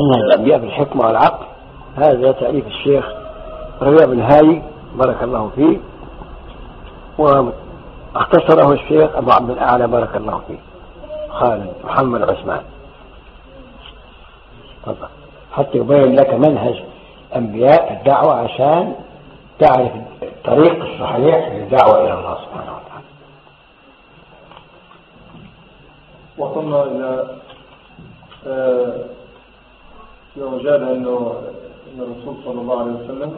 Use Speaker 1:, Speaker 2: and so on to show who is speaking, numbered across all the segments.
Speaker 1: الأنبياء بالحكمة والعقل، هذا تأليف الشيخ ربيع بن هادي بارك الله فيه، واختصره الشيخ أبو عبد الأعلى بارك الله فيه خالد محمد عثمان. حتى يبين لك منهج أنبياء الدعوة عشان تعرف الطريق الصحيح للدعوة إلى الله سبحانه وتعالى.
Speaker 2: وصلنا إلى وجد أن الرسول صلى الله عليه وسلم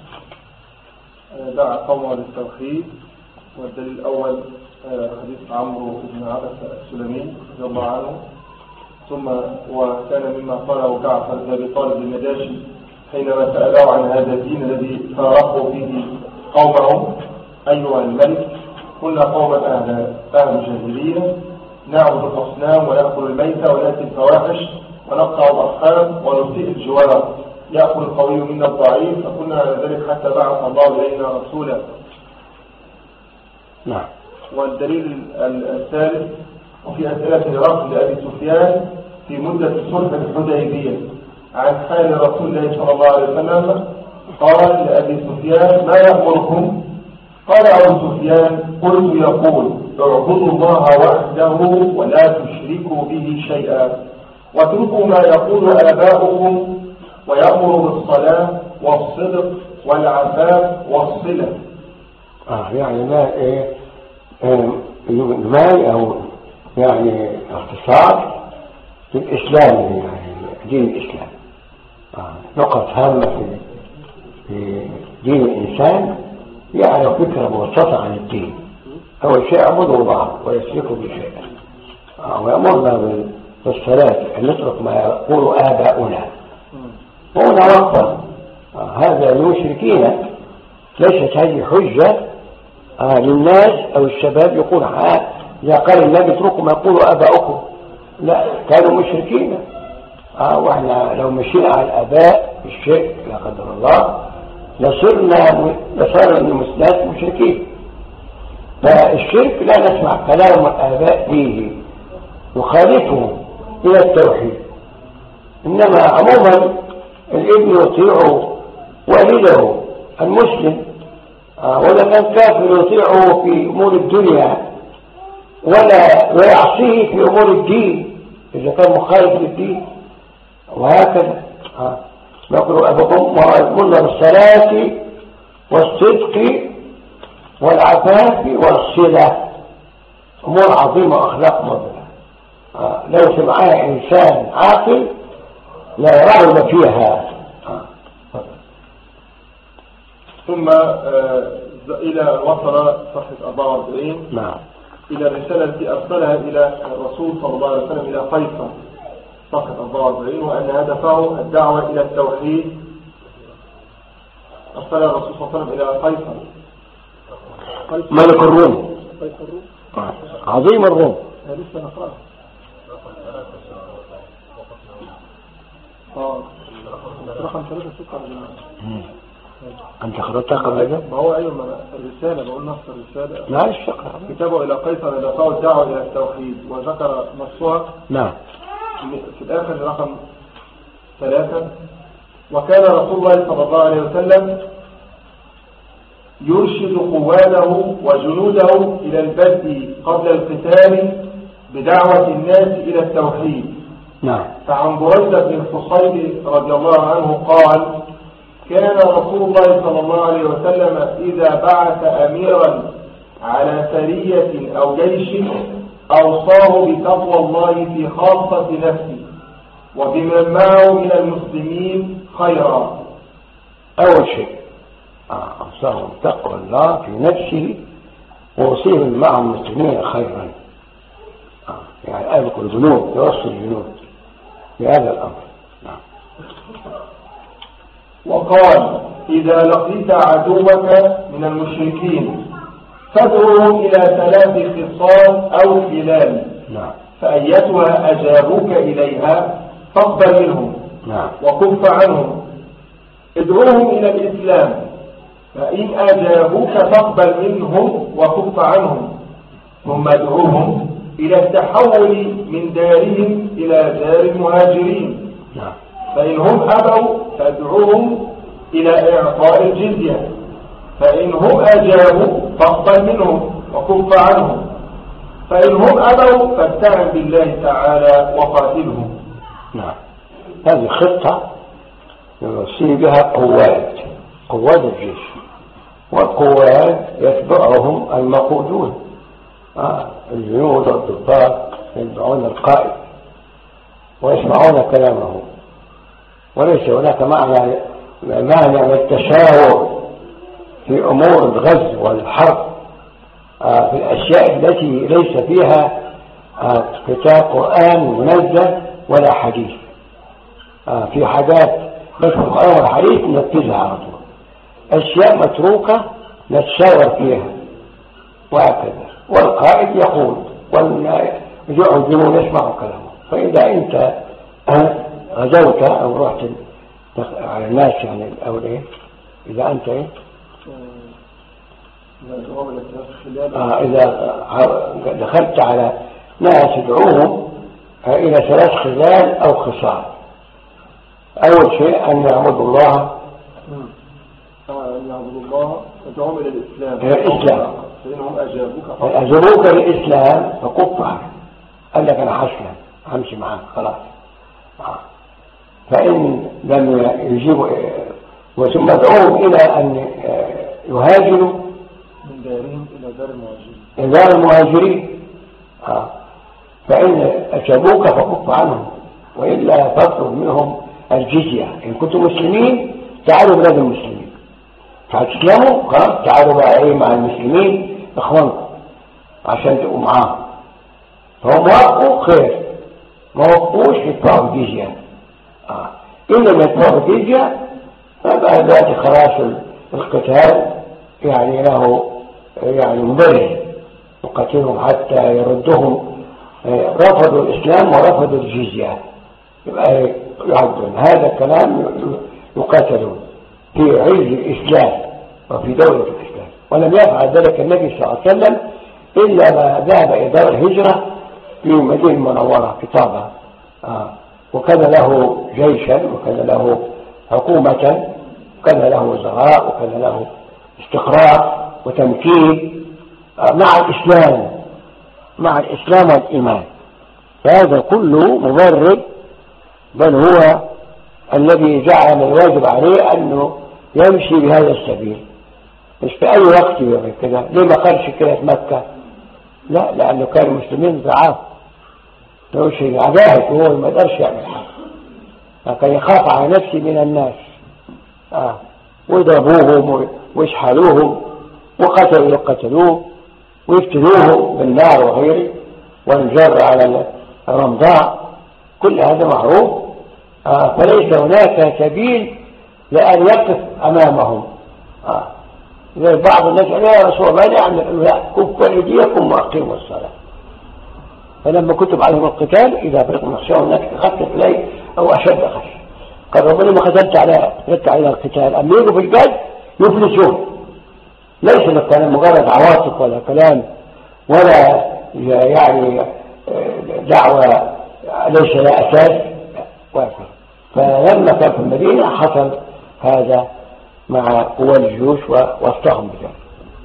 Speaker 2: دعا قومه للتوحيد، والدليل الأول حديث عمرو بن عبس السلمي رضي الله عنه. ثم وكان مما قاله جعفر بن أبي طالب النجاشي حينما سألوا عن هذا الدين الذي فارقوا فيه قومهم: أيها الملك، كنا قوما أهل جاهلية نعبد الأصنام ونأكل الميتة ونأتي الفواحش ونقطع الأرحام ونسيء الجوار، يأكل القوي منا الضعيف، فكنا على ذلك حتى بعث الله إلينا رسولا.
Speaker 1: نعم.
Speaker 2: والدليل الثالث: وفي أسئلة هرقل لأبي سفيان في مدة صلح الحديبية عن حال رسول الله صلى الله عليه وسلم، قال لأبي سفيان: ما يأمركم؟ قال أبو سفيان: قلت يقول: اعبدوا الله وحده ولا تشركوا به شيئا، واتركوا ما يقول آباؤكم، ويأمر بالصلاة والصدق والعفاف والصلة.
Speaker 1: يعني ما إجمال أو يعني اختصار في الإسلام، يعني دين الإسلام. نقط هامة في دين الإنسان، يعرف فكرة مبسطة عن الدين. أول شيء اعبدوا الله ويشركوا به شيئا، ويأمرنا بالصلاة أن نترك ما يقول آباؤنا، وهنا وقفا هذا للمشركين. ليست هذه حجة للناس أو الشباب يقول إذا قال النبي اتركوا ما يقول آباؤكم، لا، كانوا مشركين. وإحنا لو مشينا على الآباء الشرك لا قدر الله لصار الناس مشركين. فالشرك لا نسمع كلام الآباء فيه يخالفهم إلى التوحيد، إنما عموما الابن يطيع والده المسلم، ولا كان كافر يطيعه في أمور الدنيا ولا يعصيه في أمور الدين إذا كان مخالف للدين. وهكذا نقول وأمرنا بالصلاة والصدق والعفاف والصلة، أمور عظيمة وأخلاق مضرة لو سمعها إنسان عاقل لا يرغب فيها.
Speaker 2: ثم إلى وصل صفحة 44.
Speaker 1: نعم.
Speaker 2: إلى الرسالة التي أرسلها إلى الرسول صلى الله عليه وسلم إلى قيصر، صفحة 44، وأن هدفه الدعوة إلى التوحيد. أرسلها الرسول صلى الله عليه وسلم إلى قيصر
Speaker 1: ملك الروم، عظيم الروم.
Speaker 2: لسه نقرأ. رقم 3 سكر.
Speaker 1: أنت خرجتها قبل كده؟
Speaker 2: ما هو أيوة الرسالة، بقول نص الرسالة.
Speaker 1: لا الشقة.
Speaker 2: كتابه إلى قيصر هدفه الدعوة إلى التوحيد، وذكر نصها.
Speaker 1: نعم.
Speaker 2: في الآخر رقم 3: وكان رسول الله صلى الله عليه وسلم يرشد قواده وجنوده إلى البدء قبل القتال بدعوة الناس إلى التوحيد.
Speaker 1: نعم.
Speaker 2: فعن بريدة بن الحصيب رضي الله عنه قال: كان رسول الله صلى الله عليه وسلم إذا بعث أميرا على سرية أو جيش أوصاه بتقوى الله في خاصة نفسه وبمن معه من المسلمين خيرا.
Speaker 1: أول شيء أوصاه بتقوى الله في نفسه ووصيهم معهم المسلمين خيرا، يعني أذكر الجنود، يوصي الجنود بهذا الأمر. نعم.
Speaker 2: وقال: إذا لقيت عدوك من المشركين فادعوهم إلى 3 خصال أو خلال، فأيتها أجابوك إليها فاقبل منهم وكف عنهم. ادعوهم إلى الإسلام، فإن أجابوك فاقبل منهم وكف عنهم، ثم ادعوهم إلى التحول من دارهم إلى دار المهاجرين، فإن هم أبوا فادعوهم إلى إعطاء الجزية، فإن هم أجابوا فاقبل منهم وكف عنهم، فإن هم أبوا فاستعن بالله تعالى وقاتلهم.
Speaker 1: نعم، هذه خطة يوصي بها قوات الجيش، والقوات يتبعهم المقودون، الجنود والضباط يتبعون القائد ويسمعون كلامه، وليس هناك معنى من التشاور في أمور الغزو والحرب في الأشياء التي ليس فيها كتاب قرآن منزل ولا حديث. في حاجات بس القرآن والحديث ننفذها على طول، أشياء متروكة نتشاور فيها وهكذا، والقائد يقول والجنود يسمعوا كلامه. فإذا أنت غزوت أو رحت على الناس يعني أو إيه، إذا أنت إيه إذا دخلت على ناس يدعوهم إلى 3 خلال أو خصال. أول شيء أن يعبدوا الله،
Speaker 2: تدعوهم إلى الإسلام، فإنهم
Speaker 1: أجابوك للإسلام فكف عنه، قال لك أنا حسلم همشي معاك خلاص. فإن لم يجيبوا وثم دعوهم إلى أن يهاجروا
Speaker 2: من دارهم إلى
Speaker 1: دار المهاجرين، فإن أجابوك فكف عنهم، وإلا فاطلب منهم الجزية. إن كنتم مسلمين تعالوا بلاد المسلمين، فهتسلموا خلاص تعالوا بقى إيه مع المسلمين إخوانكم عشان تبقوا معاهم. فهم وافقوا خير، ما وافقوش يدفعوا الجزية. إلا ما يدفعوا الجزية فبقى دلوقتي خلاص القتال يعني له يعني مبرر، يقاتلهم حتى يردهم. رفضوا الإسلام ورفضوا الجزية يبقى يعدون. هذا كلام يقاتلون في عز الإسلام وفي دولة الإسلام، ولم يفعل ذلك النبي صلى الله عليه وسلم إلا ما ذهب إلى دار الهجرة في المدينة المنورة في طابة، وكان له جيشا وكان له حكومة وكان له وزراء وكان له استقرار وتمكين مع الإسلام والإيمان. فهذا كله مبرر، بل هو الذي جعل من الواجب عليه أنه يمشي بهذا السبيل. مش في أي وقت يبقى كده. ليه ما قالش كده في مكة؟ لا، لأنه كان المسلمين ضعاف، لو شيء عجائب وهو ما قدرش يعمل حاجة، لكن يخاف على نفسه من الناس. ويضربوهم ويشحلوهم وقتلوه ويفتنوه بالنار وغيره وانجر على الرمضاء. كل هذا معروف. فليس هناك سبيل لأن يقف أمامهم. زي بعض الناس يا رسول الله نعمل كفوا أيديكم وأقيموا الصلاة. فلما كتب عليهم القتال إذا بقوا نخشوا هناك تخفف إليه أو أشد خشية. قال ربنا ما ختمت على القتال، أما يجوا في الجد يفلسون. ليس الكلام مجرد عواطف ولا كلام ولا يعني دعوة ليس لها أساس وافر. فلما كان في المدينة حصل هذا مع قوى الجيوش وافتهم بذلك.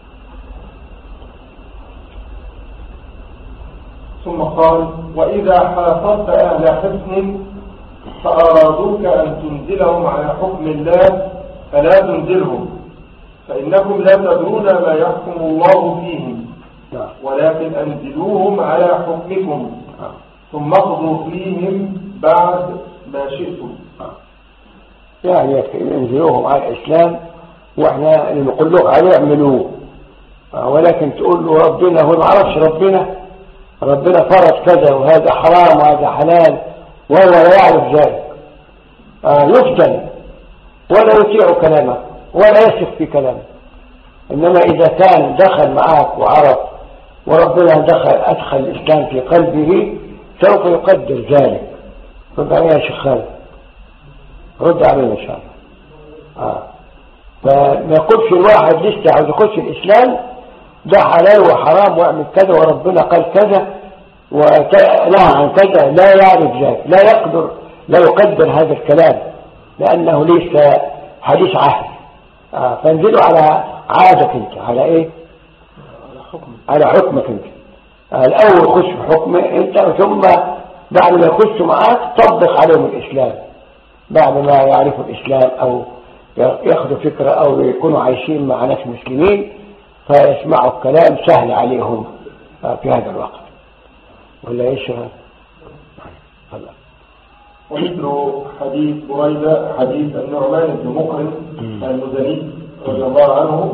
Speaker 2: ثم قال: وإذا حاصرت أهل حصن فأرادوك أن تنزلهم على حكم الله فلا تنزلهم، فإنكم لا تدرون ما يحكم الله فيهم، ولكن أنزلوهم على حكمكم ثم اقضوا فيهم بعد ما شئتم.
Speaker 1: يعني انزلوهم على الإسلام وإحنا اللي نقول له عليه اعملوه، ولكن تقول له ربنا هو ما عرفش ربنا فرض كذا وهذا حرام وهذا حلال وهو لا يعرف ذلك، يفتن ولا يطيع كلامك ولا يثق في كلامك. إنما إذا كان دخل معك وعرف وربنا أدخل الإسلام في قلبه سوف يقدر ذلك. رد علينا يا شيخ خالد، رد علينا إن شاء الله. فما يقولش الواحد لسه عاوز يخش الإسلام ده حلال وحرام واعمل كذا وربنا قال كذا ونهى عن كذا، لا يعرف ذلك، لا يقدر لا يقدر هذا الكلام لأنه ليس حديث عهد. فانزلوا على عادك انت، على ايه؟ على حكمك انت. الأول خش في حكمه انت، ثم بعد ما يخشوا معاك طبق عليهم الإسلام، بعد ما يعرفوا الإسلام أو ياخذوا فكرة أو يكونوا عايشين مع ناس مسلمين فيسمعوا الكلام سهل عليهم في هذا الوقت. ولا ايش هذا؟
Speaker 2: ومثل حديث بريدة حديث النعمان بن مقرن المزني رضي الله عنه.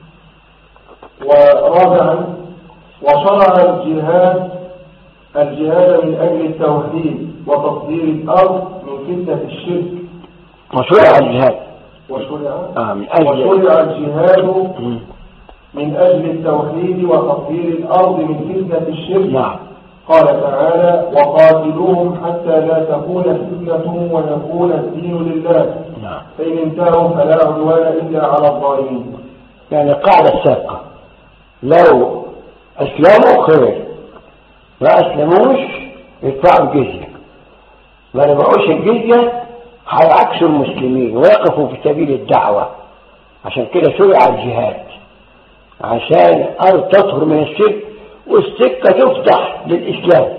Speaker 2: ورابعا وشرع الجهاد من أجل التوحيد وتطهير الأرض من فتنة الشرك.
Speaker 1: وشرع الجهاد
Speaker 2: وشرع الجهاد من أجل التوحيد وتطهير الأرض من فتنة الشرك.
Speaker 1: نعم.
Speaker 2: قال تعالى وقاتلوهم حتى لا تكون فتنة ويكون الدين لله.
Speaker 1: نعم.
Speaker 2: فإن انتهوا فلا عدوان إلا على الظالمين.
Speaker 1: يعني قاعدة سابقة، لو أسلموا خير، ما أسلموش يدفعوا الجزية، ما نبعوش الجزية هيعكسوا المسلمين ويقفوا في سبيل الدعوة. عشان كده شرع الجهاد عشان الأرض تطهر من الشرك والسكة تفتح للإسلام.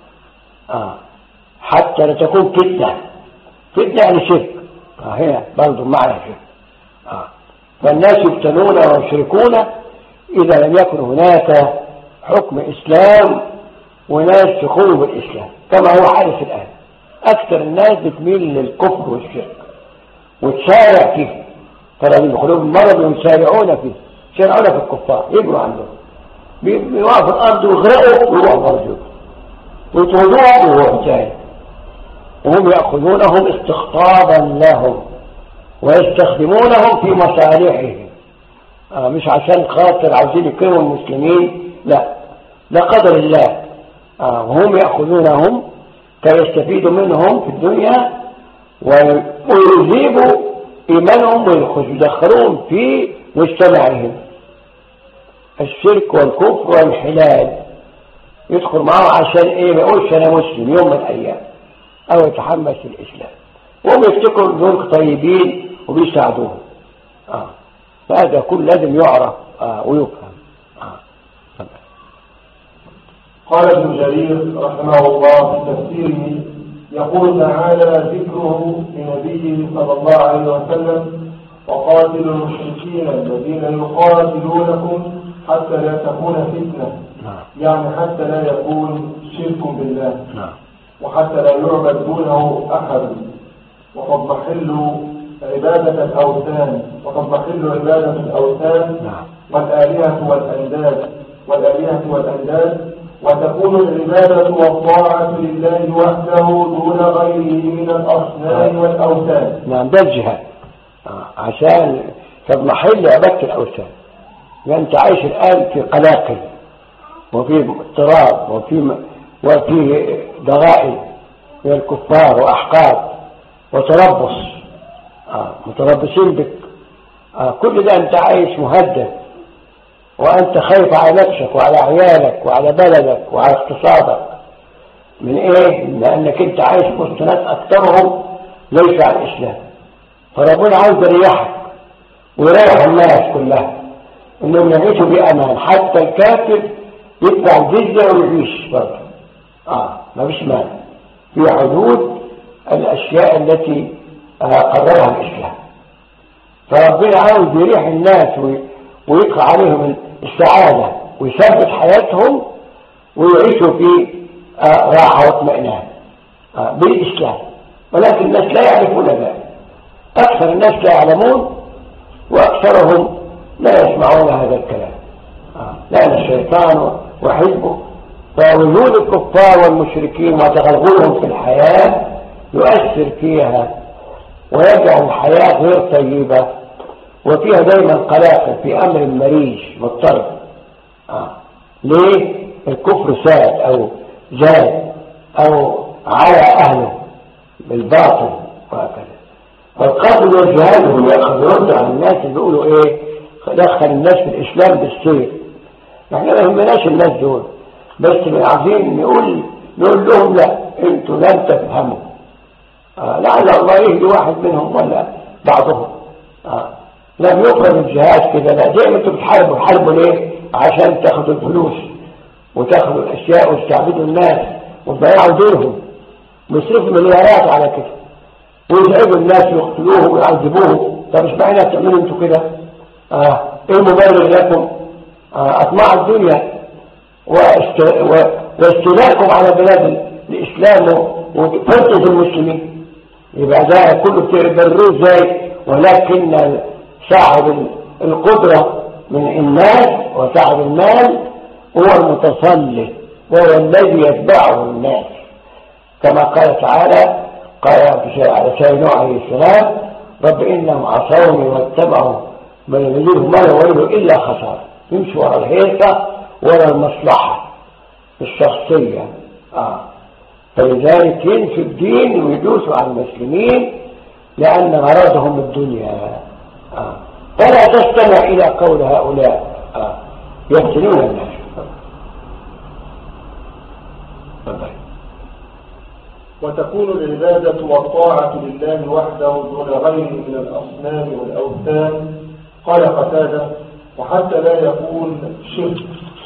Speaker 1: حتى لا تكون فتنة يعني شرك. هنا برضو معنى شرك. فالناس يفتنون ويشركون إذا لم يكن هناك حكم إسلام وناس تخون بالإسلام، كما هو حادث الآن. أكثر الناس بتميل للكفر والشرك وتسارع فيه، ترى بقلوب المرض ويسارعون فيه، يسارعون في الكفار، يجروا عندهم، بيوقف الأرض ويغرقوا ويروح برجوه ويطردوهم ويروح تاني، وهم يأخذونهم استخطابا لهم ويستخدمونهم في مصالحهم. مش عشان خاطر عاوزين يكرموا المسلمين، لا قدر الله. وهم يأخذونهم كي يستفيدوا منهم في الدنيا ويذيبوا إيمانهم ويدخلون في مجتمعهم. الشرك والكفر والحلال يدخل معه عشان ايه؟ ما يقولش انا مسلم يوم من الايام او يتحمس الاسلام، وهم يفتكروا انهم طيبين وبيساعدوهم. فهذا كل لازم يعرف ويفهم.
Speaker 2: قال ابن جرير رحمه الله في تفسيره يقول تعالى ذكره لنبيه صلى الله عليه وسلم وقاتلوا المشركين الذين يقاتلونكم حتى لا تكون فتنة. يعني حتى لا يكون شرك بالله وحتى لا يعبد دونه أحد وقد محلوا عبادة الأوثان والآلهة والأنداد وتكون العبادة والطاعة لله وحده دون غيره من الأصنام والأوثان.
Speaker 1: نعم، ده الجهاد عشان تضمحل عبادة الأوثان. يعني أنت عايش الآن في قلاقل وفي اضطراب وفي ضغائن من الكفار وأحقاد وتربص، متربصين بك. كل ده أنت عايش مهدد وأنت خايف على نفسك وعلى عيالك وعلى بلدك وعلى اقتصادك. من إيه؟ لأنك أنت عايش في وسط ناس أكثرهم ليس على الإسلام. فربنا عاوز يريحك ويريح الناس كلها إنهم يعيشوا بأمان، حتى الكافر يدفع الجزية ويعيش برضه. ما فيش مانع في حدود الأشياء التي قررها الإسلام. فربنا عاوز يريح الناس ويدخل عليهم السعادة ويثبت حياتهم ويعيشوا في راحة واطمئنان بالإسلام. ولكن الناس لا يعرفون ذلك، أكثر الناس لا يعلمون وأكثرهم لا يسمعون هذا الكلام، لأن الشيطان وحزبه فوجود الكفار والمشركين وتغلغلهم في الحياة يؤثر فيها ويجعل الحياة غير طيبة وفيها دايما قلاقل في أمر مريج مضطرب. ليه؟ الكفر ساد أو زاد أو على أهله بالباطل وهكذا. فالقاتل والجهاد هم يرد على الناس اللي بيقولوا إيه؟ دخل الناس في الإسلام بالسيف. احنا ما يهمناش الناس دول، بس عايزين نقول لهم لا، انتوا لن تفهموا لعل الله يهدي واحد منهم ولا بعضهم. لم يقرن الجهاد كده، لا، زي ما انتوا بتحاربوا ليه؟ عشان تاخدوا الفلوس وتاخدوا الاشياء وتستعبدوا الناس وتضيعوا دينهم ويصرفوا مليارات على كده ويزعجوا الناس ويقتلوهم ويعذبوهم. طب مش معنى تعملوا انتوا كده؟ ايه المبرر لكم؟ اطماع الدنيا واستيلائكم على بلاد الاسلام وفرطوا المسلمين. يبقى ده كله بتبرروه ازاي؟ ولكن صاحب القدرة من الناس وصاحب المال هو المتسلط وهو الذي يتبعه الناس، كما قال تعالى على سيدنا نوح عليه السلام: رب إنهم عصوني واتبعوا من يريدهم ما يريدوا إلا خسارة. يمشوا ورا الهيصة ورا المصلحة الشخصية. فلذلك ينسوا الدين ويدوسوا على المسلمين لأن غرضهم الدنيا. فلا تستمع إلى قول هؤلاء يفتنون الناس.
Speaker 2: وتكون العبادة والطاعة لله وحده دون غيره من الأصنام والأوثان. قال قتادة: وحتى لا يكون شرك.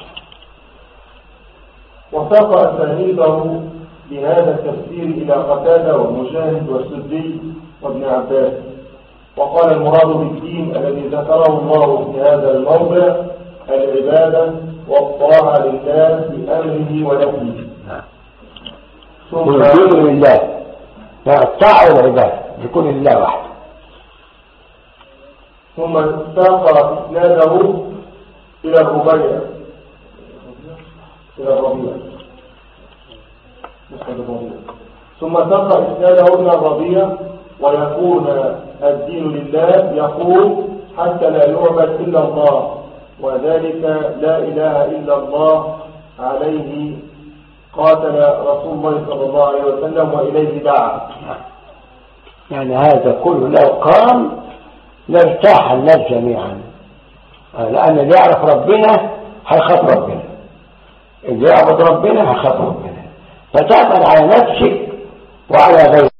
Speaker 2: وساق أسانيده بهذا التفسير إلى قتادة ومجاهد والسدي وابن عباس. وقال: المراد بالدين الذي ذكره الله في هذا الموضع العبادة والطاعة لله بأمره ونهيه.
Speaker 1: الدين لله، الطاعة والعبادة يكون لله وحده.
Speaker 2: ثم ساق إسناده إلى الربيع ثم ساق إسناده إلى الربيع ويكون الدين لله يقول: حتى لا يعبد إلا الله، وذلك لا إله إلا الله عليه قاتل رسول الله صلى الله عليه وسلم وإليه دعا.
Speaker 1: يعني هذا كله لو قام لارتاح الناس جميعا، لأن اللي يعرف ربنا هيخاف ربنا، اللي يعبد ربنا هيخاف ربنا. فتعمل على نفسك وعلى غيرك.